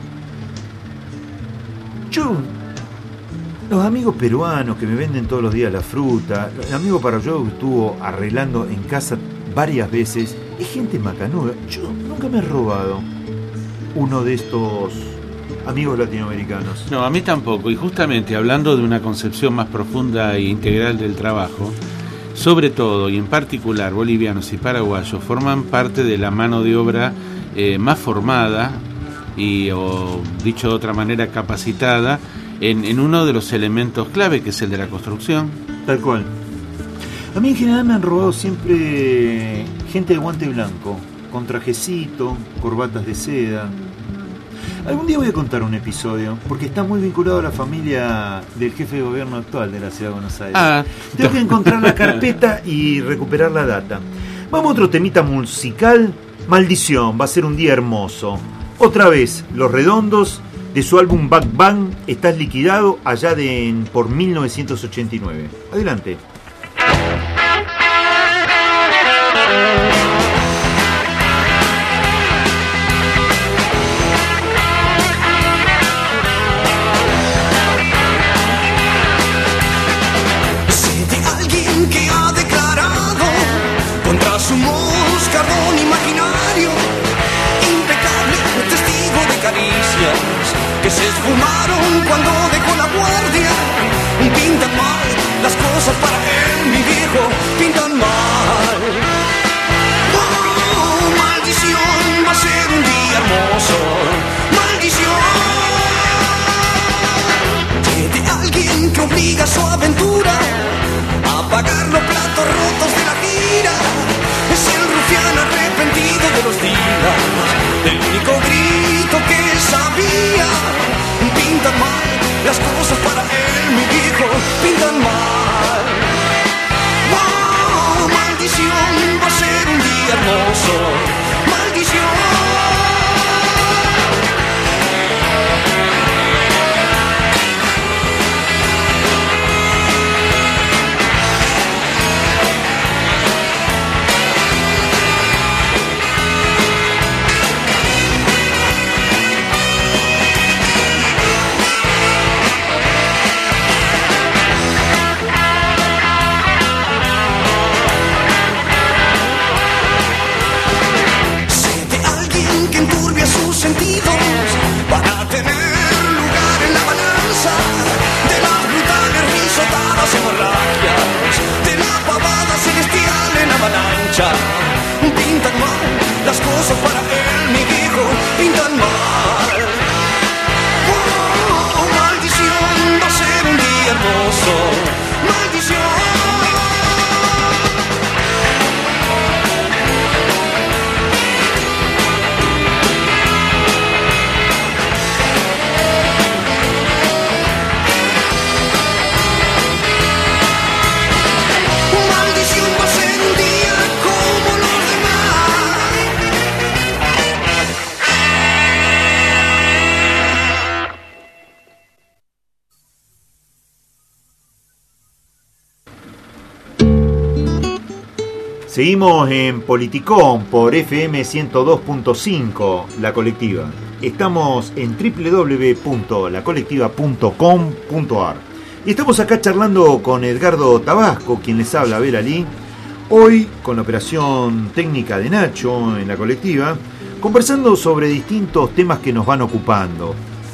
Los amigos peruanos que me venden todos los días la fruta, el amigo paraguayo que estuvo arreglando en casa varias veces, es gente macanuda. Yo nunca me he robado uno de estos amigos latinoamericanos. No, a mí tampoco. Y justamente hablando de una concepción más profunda e integral del trabajo, sobre todo y en particular bolivianos y paraguayos forman parte de la mano de obra más formada y, o dicho de otra manera, capacitada en uno de los elementos clave, que es el de la construcción. Tal cual. A mí en general me han robado siempre gente de guante blanco, con trajecito, corbatas de seda. Algún día voy a contar un episodio, porque está muy vinculado a la familia del jefe de gobierno actual de la Ciudad de Buenos Aires. Tengo que encontrar la carpeta y recuperar la data. Vamos a otro temita musical. Maldición, va a ser un día hermoso. Otra vez, Los Redondos, de su álbum Back Bang, Estás liquidado, allá por 1989. Adelante. Sé de alguien que ha declarado contra su moscardón imaginario, impecable testigo de caricias que se esfumaron cuando dejó la guardia. Pintan mal las cosas para él, mi viejo, pintan mal. Oh, maldición, va a ser un día hermoso. Maldición. De alguien que obliga a su aventura a pagar los platos rotos de la gira. Es el rufián arrepentido de los días, el único grito que sabía. Pintan mal las cosas para él, mi viejo, pintan mal. Oh, maldición, va a ser un día hermoso. Maldición. Sentidos van a tener lugar en la balanza de las brutales risotadas hemorragias, de la pavada celestial en avalancha. Pintan mal las cosas para él, mi viejo, pintan mal. Oh, maldición, va a ser un día hermoso. Maldición. Seguimos en Politicón por FM 102.5, La Colectiva. Estamos en www.lacolectiva.com.ar. Y estamos acá charlando con Edgardo Tabasco, quien les habla, Abel Ali. Hoy, con la operación técnica de Nacho en La Colectiva, conversando sobre distintos temas que nos van ocupando.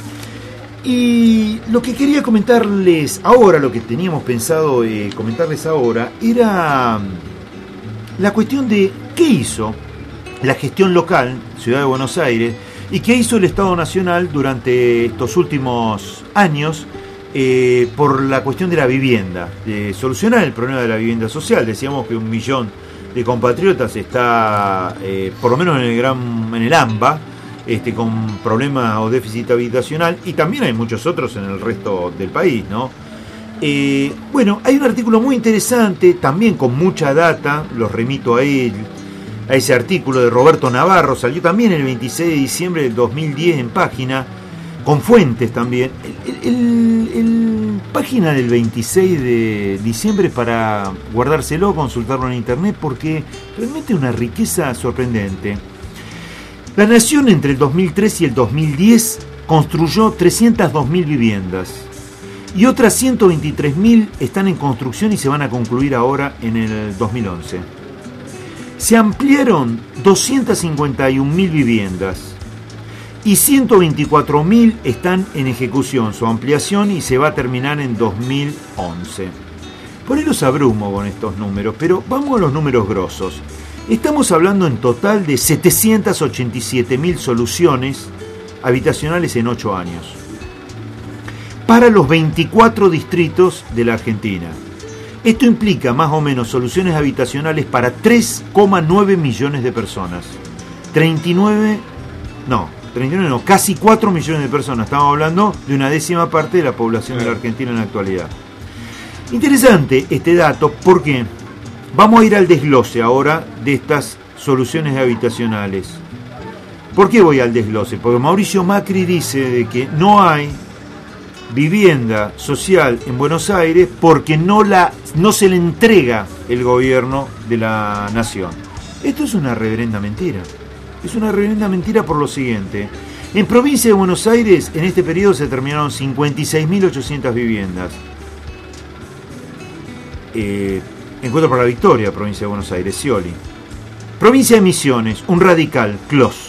Y lo que quería comentarles ahora, lo que teníamos pensado comentarles ahora, era la cuestión de qué hizo la gestión local, Ciudad de Buenos Aires, y qué hizo el Estado Nacional durante estos últimos años por la cuestión de la vivienda, de solucionar el problema de la vivienda social. Decíamos que 1 millón de compatriotas está, por lo menos en el AMBA, con problemas o déficit habitacional, y también hay muchos otros en el resto del país, ¿no? Bueno, hay un artículo muy interesante, también con mucha data, los remito a él, a ese artículo de Roberto Navarro, salió también el 26 de diciembre del 2010 en Página, con fuentes también. El Página del 26 de diciembre para guardárselo, consultarlo en internet, porque realmente es una riqueza sorprendente. La Nación entre el 2003 y el 2010 construyó 302.000 viviendas y otras 123.000 están en construcción y se van a concluir ahora en el 2011. Se ampliaron 251.000 viviendas y 124.000 están en ejecución su ampliación y se va a terminar en 2011. Por ahí los abrumo con estos números, pero vamos a los números grosos. Estamos hablando en total de 787.000 soluciones habitacionales en 8 años para los 24 distritos de la Argentina. Esto implica más o menos soluciones habitacionales para 3,9 millones de personas. Casi 4 millones de personas. Estamos hablando de una décima parte de la población de la Argentina en la actualidad. Interesante este dato porque vamos a ir al desglose ahora de estas soluciones habitacionales. ¿Por qué voy al desglose? Porque Mauricio Macri dice de que no hay vivienda social en Buenos Aires porque no se le entrega el gobierno de la nación. Esto es una reverenda mentira. Es una reverenda mentira por lo siguiente. En provincia de Buenos Aires, en este periodo se terminaron 56.800 viviendas. Encuentro para la Victoria, provincia de Buenos Aires, Scioli. Provincia de Misiones, un radical, Clos.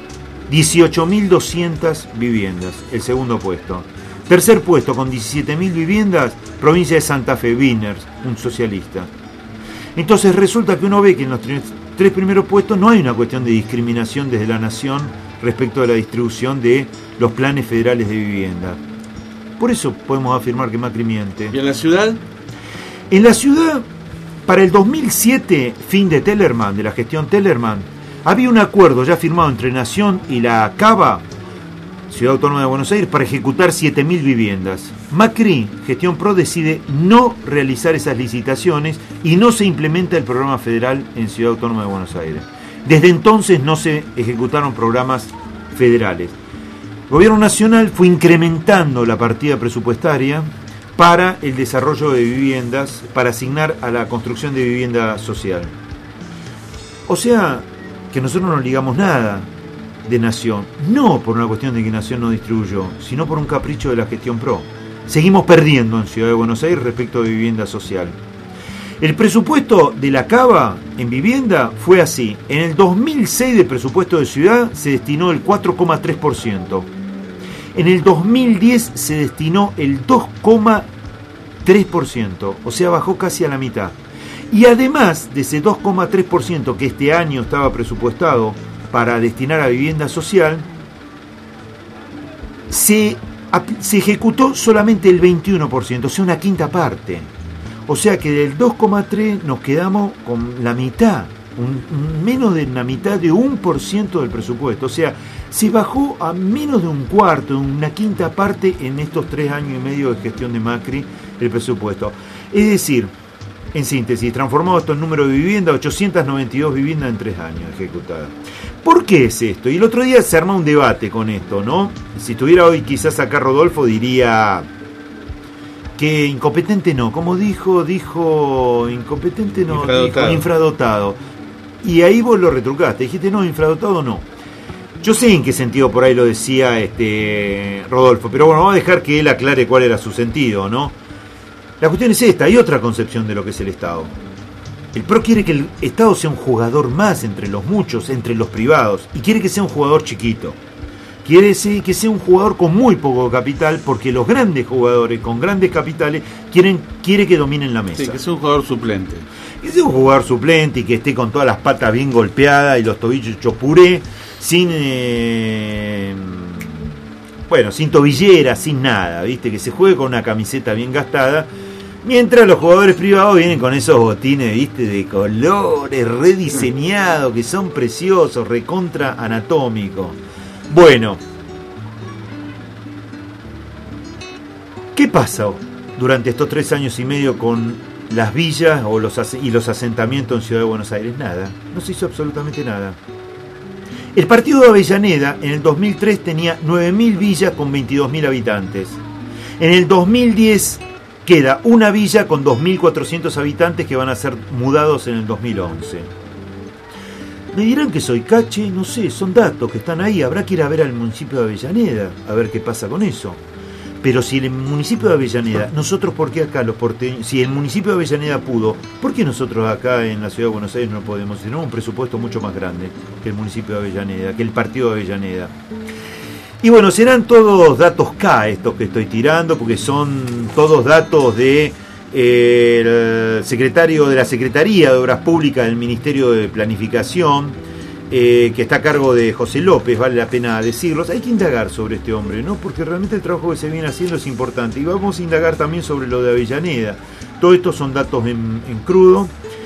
18.200 viviendas, el segundo puesto. Tercer puesto, con 17.000 viviendas, provincia de Santa Fe, Winners, un socialista. Entonces resulta que uno ve que en los tres primeros puestos no hay una cuestión de discriminación desde la nación respecto de la distribución de los planes federales de vivienda. Por eso podemos afirmar que Macri miente. ¿Y en la ciudad? En la ciudad, para el 2007, fin de Tellerman, de la gestión Tellerman, había un acuerdo ya firmado entre Nación y la CABA, Ciudad Autónoma de Buenos Aires, para ejecutar 7.000 viviendas. Macri, gestión PRO, decide no realizar esas licitaciones y no se implementa el programa federal en Ciudad Autónoma de Buenos Aires. Desde entonces no se ejecutaron programas federales. El Gobierno Nacional fue incrementando la partida presupuestaria para el desarrollo de viviendas, para asignar a la construcción de vivienda social. O sea, que nosotros no ligamos nada de Nación, no por una cuestión de que Nación no distribuyó, sino por un capricho de la gestión PRO. Seguimos perdiendo en Ciudad de Buenos Aires respecto de vivienda social. El presupuesto de la CABA en vivienda fue así. En el 2006 de presupuesto de ciudad se destinó el 4,3%. En el 2010 se destinó el 2,3%, o sea, bajó casi a la mitad. Y además de ese 2,3% que este año estaba presupuestado para destinar a vivienda social, se ejecutó solamente el 21%, o sea, una quinta parte. O sea que del 2,3 nos quedamos con la mitad, menos de la mitad de 1% del presupuesto. O sea, se bajó a menos de un cuarto, una quinta parte en estos 3 años y medio de gestión de Macri el presupuesto. Es decir, en síntesis, transformado esto en número de viviendas, 892 viviendas en 3 años ejecutadas. ¿Por qué es esto? Y el otro día se armó un debate con esto, ¿no? Si estuviera hoy quizás acá Rodolfo diría que incompetente no, como dijo incompetente no, dijo infradotado. Y ahí vos lo retrucaste, dijiste no, infradotado no. Yo sé en qué sentido por ahí lo decía Rodolfo, pero bueno, vamos a dejar que él aclare cuál era su sentido, ¿no? La cuestión es esta, hay otra concepción de lo que es el Estado. El PRO quiere que el Estado sea un jugador más entre los muchos, entre los privados, y quiere que sea un jugador chiquito. Quiere que sea un jugador con muy poco capital, porque los grandes jugadores con grandes capitales quiere que dominen la mesa. Sí, que sea un jugador suplente. Que sea un jugador suplente y que esté con todas las patas bien golpeadas y los tobillos hechos puré, sin tobillera, sin nada, ¿viste? Que se juegue con una camiseta bien gastada. Mientras los jugadores privados vienen con esos botines, ¿viste? De colores, rediseñados, que son preciosos, recontra anatómicos. Bueno. ¿Qué pasa durante estos 3 años y medio con las villas y los asentamientos en Ciudad de Buenos Aires? Nada, no se hizo absolutamente nada. El partido de Avellaneda en el 2003 tenía 9.000 villas con 22.000 habitantes. En el 2010 queda una villa con 2.400 habitantes que van a ser mudados en el 2011. Me dirán que soy cache, no sé, son datos que están ahí. Habrá que ir a ver al municipio de Avellaneda, a ver qué pasa con eso. Pero si el municipio de Avellaneda, nosotros, ¿por qué acá los porteños? Si el municipio de Avellaneda pudo, ¿por qué nosotros acá en la ciudad de Buenos Aires no podemos? Tenemos un presupuesto mucho más grande que el municipio de Avellaneda, que el partido de Avellaneda. Y bueno, serán todos datos K estos que estoy tirando, porque son todos datos de el secretario de la Secretaría de Obras Públicas del Ministerio de Planificación, que está a cargo de José López, vale la pena decirlos. Hay que indagar sobre este hombre, ¿no? Porque realmente el trabajo que se viene haciendo es importante. Y vamos a indagar también sobre lo de Avellaneda. Todo esto son datos en crudo,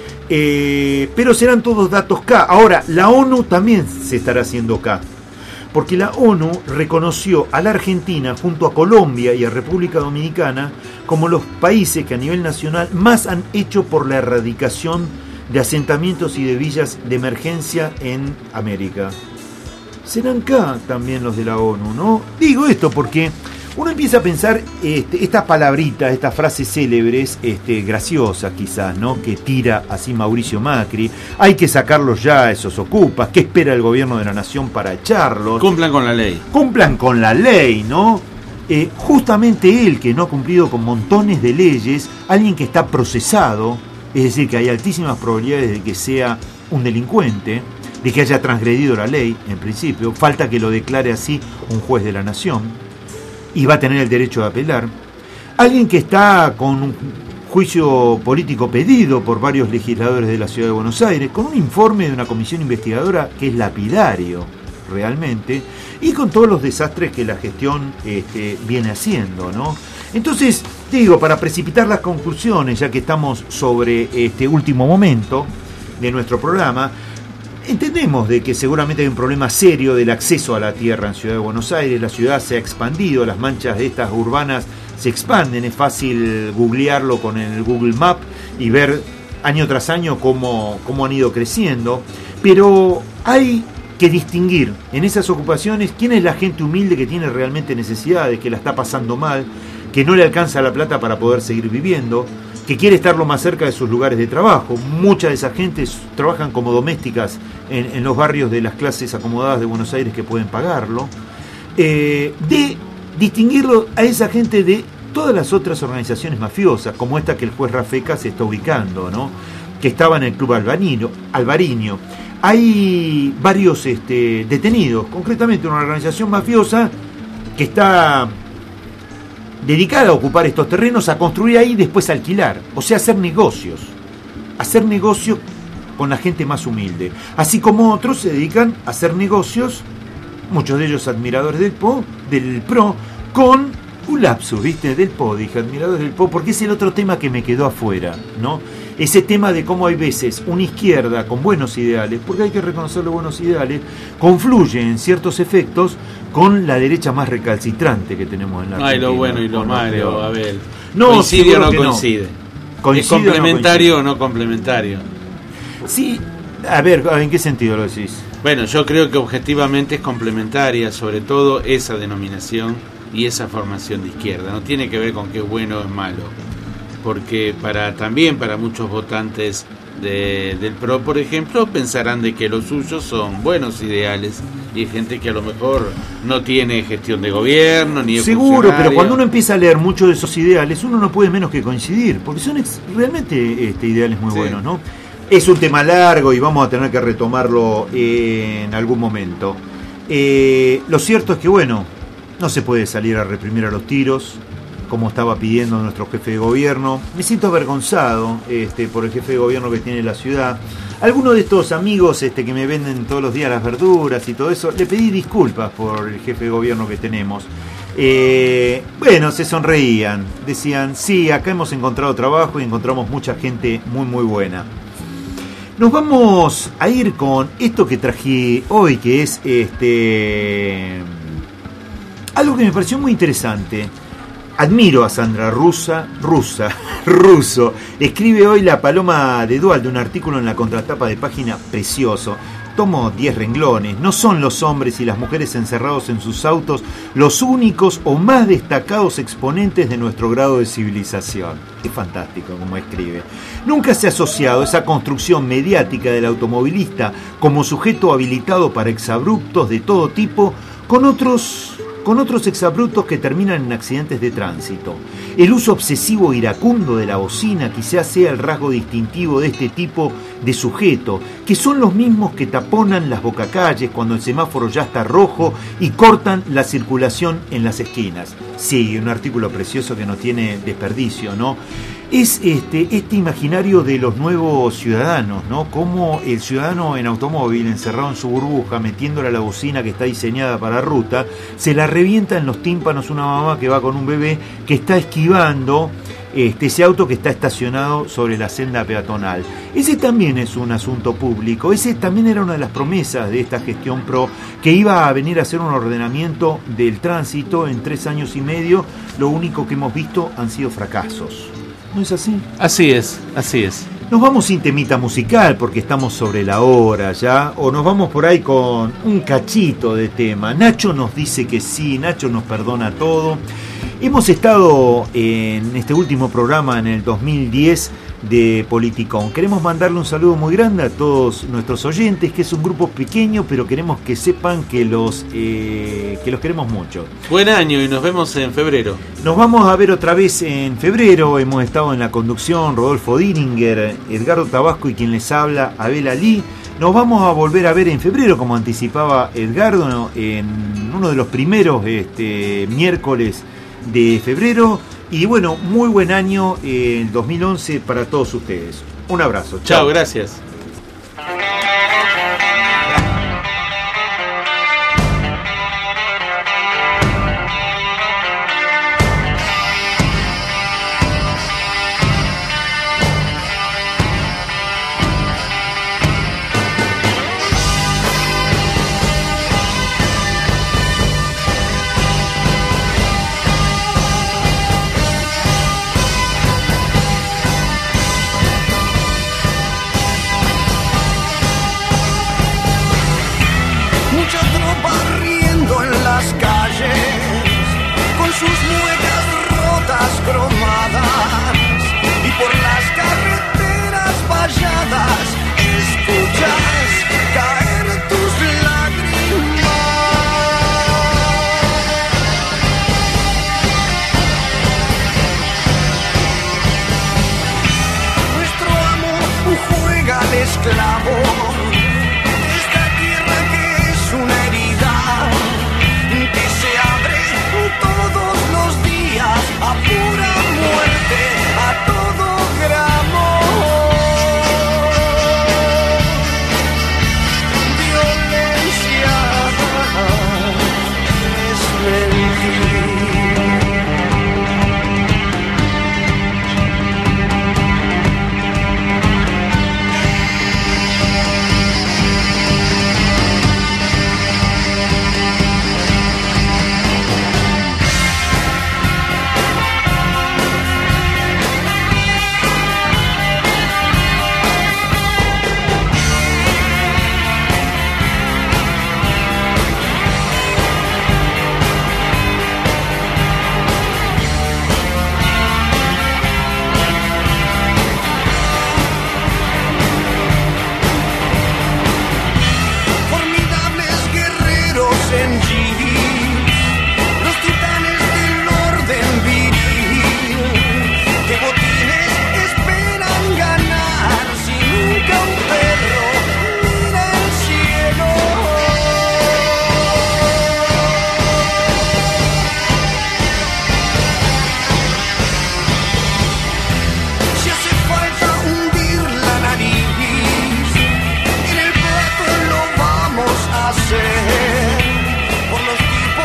pero serán todos datos K. Ahora, la ONU también se estará haciendo K, porque la ONU reconoció a la Argentina junto a Colombia y a República Dominicana como los países que a nivel nacional más han hecho por la erradicación de asentamientos y de villas de emergencia en América. Serán acá también los de la ONU, ¿no? Digo esto porque uno empieza a pensar estas palabritas, estas frases célebres, graciosas quizás, ¿no? Que tira así Mauricio Macri. Hay que sacarlos ya, esos ocupas. ¿Qué espera el gobierno de la nación para echarlos? Cumplan con la ley. Cumplan con la ley, ¿no? Justamente él, que no ha cumplido con montones de leyes, alguien que está procesado, es decir, que hay altísimas probabilidades de que sea un delincuente, de que haya transgredido la ley, en principio. Falta que lo declare así un juez de la nación, y va a tener el derecho de apelar. Alguien que está con un juicio político pedido por varios legisladores de la Ciudad de Buenos Aires, con un informe de una comisión investigadora que es lapidario, realmente, y con todos los desastres que la gestión viene haciendo, ¿no? Entonces, digo, para precipitar las conclusiones, ya que estamos sobre este último momento de nuestro programa, entendemos de que seguramente hay un problema serio del acceso a la tierra en Ciudad de Buenos Aires. La ciudad se ha expandido, las manchas de estas urbanas se expanden, es fácil googlearlo con el Google Map y ver año tras año cómo han ido creciendo, pero hay que distinguir en esas ocupaciones quién es la gente humilde que tiene realmente necesidades, que la está pasando mal, que no le alcanza la plata para poder seguir viviendo, que quiere estar lo más cerca de sus lugares de trabajo. Muchas de esas gentes trabajan como domésticas en los barrios de las clases acomodadas de Buenos Aires que pueden pagarlo. De distinguirlo a esa gente de todas las otras organizaciones mafiosas, como esta que el juez Rafeca se está ubicando, ¿no? Que estaba en el Club Alvariño. Hay varios detenidos, concretamente una organización mafiosa que está dedicada a ocupar estos terrenos, a construir ahí y después alquilar, o sea, hacer negocio con la gente más humilde, así como otros se dedican a hacer negocios, muchos de ellos admiradores del PRO, con un lapsus, ¿viste? Del PO, dije, admiradores del PO, porque es el otro tema que me quedó afuera, ¿no? Ese tema de cómo hay veces una izquierda con buenos ideales, porque hay que reconocer los buenos ideales, confluye en ciertos efectos con la derecha más recalcitrante que tenemos en la Argentina. Ay, lo bueno y lo malo, Abel. No, ¿coincide o no coincide? ¿Es complementario o no complementario? Sí, a ver, ¿en qué sentido lo decís? Bueno, yo creo que objetivamente es complementaria, sobre todo esa denominación y esa formación de izquierda. No tiene que ver con qué es bueno o es malo, porque también para muchos votantes del PRO, por ejemplo, pensarán de que los suyos son buenos ideales y hay gente que a lo mejor no tiene gestión de gobierno ni es seguro, funcionario. pero cuando uno empieza a leer muchos de esos ideales, uno no puede menos que coincidir, porque son realmente ideales muy buenos, ¿no? Es un tema largo y vamos a tener que retomarlo en algún momento. Lo cierto es que, bueno, no se puede salir a reprimir a los tiros, como estaba pidiendo nuestro jefe de gobierno. Me siento avergonzado por el jefe de gobierno que tiene la ciudad. Algunos de estos amigos que me venden todos los días las verduras y todo eso, le pedí disculpas por el jefe de gobierno que tenemos. Bueno, se sonreían, decían, sí, acá hemos encontrado trabajo y encontramos mucha gente muy muy buena. Nos vamos a ir con esto que traje hoy, que es algo que me pareció muy interesante. Admiro a Sandra Russo. Escribe hoy La Paloma de Dual, de un artículo en la contratapa de página precioso. Tomo 10 renglones. No son los hombres y las mujeres encerrados en sus autos los únicos o más destacados exponentes de nuestro grado de civilización. Es fantástico como escribe. Nunca se ha asociado esa construcción mediática del automovilista como sujeto habilitado para exabruptos de todo tipo con otros exabruptos que terminan en accidentes de tránsito. El uso obsesivo e iracundo de la bocina quizás sea el rasgo distintivo de este tipo de sujeto, que son los mismos que taponan las bocacalles cuando el semáforo ya está rojo y cortan la circulación en las esquinas. Sí, un artículo precioso que no tiene desperdicio, ¿no? Es este imaginario de los nuevos ciudadanos, ¿no? Como el ciudadano en automóvil, encerrado en su burbuja, metiéndole a la bocina que está diseñada para ruta, se la revienta en los tímpanos una mamá que va con un bebé que está esquivando ese auto que está estacionado sobre la senda peatonal. Ese también es un asunto público, ese también era una de las promesas de esta gestión PRO, que iba a venir a hacer un ordenamiento del tránsito en 3 años y medio. Lo único que hemos visto han sido fracasos. ¿No es así? Así es, así es. Nos vamos sin temita musical porque estamos sobre la hora ya, o nos vamos por ahí con un cachito de tema. Nacho nos dice que sí, Nacho nos perdona todo. Hemos estado en este último programa en el 2010 de Politicón. Queremos mandarle un saludo muy grande a todos nuestros oyentes, que es un grupo pequeño, pero queremos que sepan que los queremos mucho. Buen año y nos vemos en febrero. Nos vamos a ver otra vez en febrero. Hemos estado en la conducción Rodolfo Diringer, Edgardo Tabasco y quien les habla, Abel Ali. Nos vamos a volver a ver en febrero, como anticipaba Edgardo, en uno de los primeros miércoles de febrero. Y bueno, muy buen año el 2011 para todos ustedes. Un abrazo. Chao, gracias. Por los tipos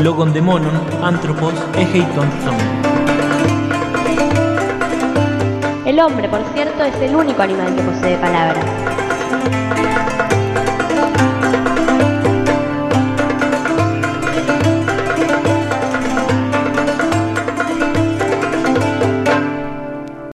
logon demonon anthropos egeiton zon. El hombre, por cierto, es el único animal que posee palabra.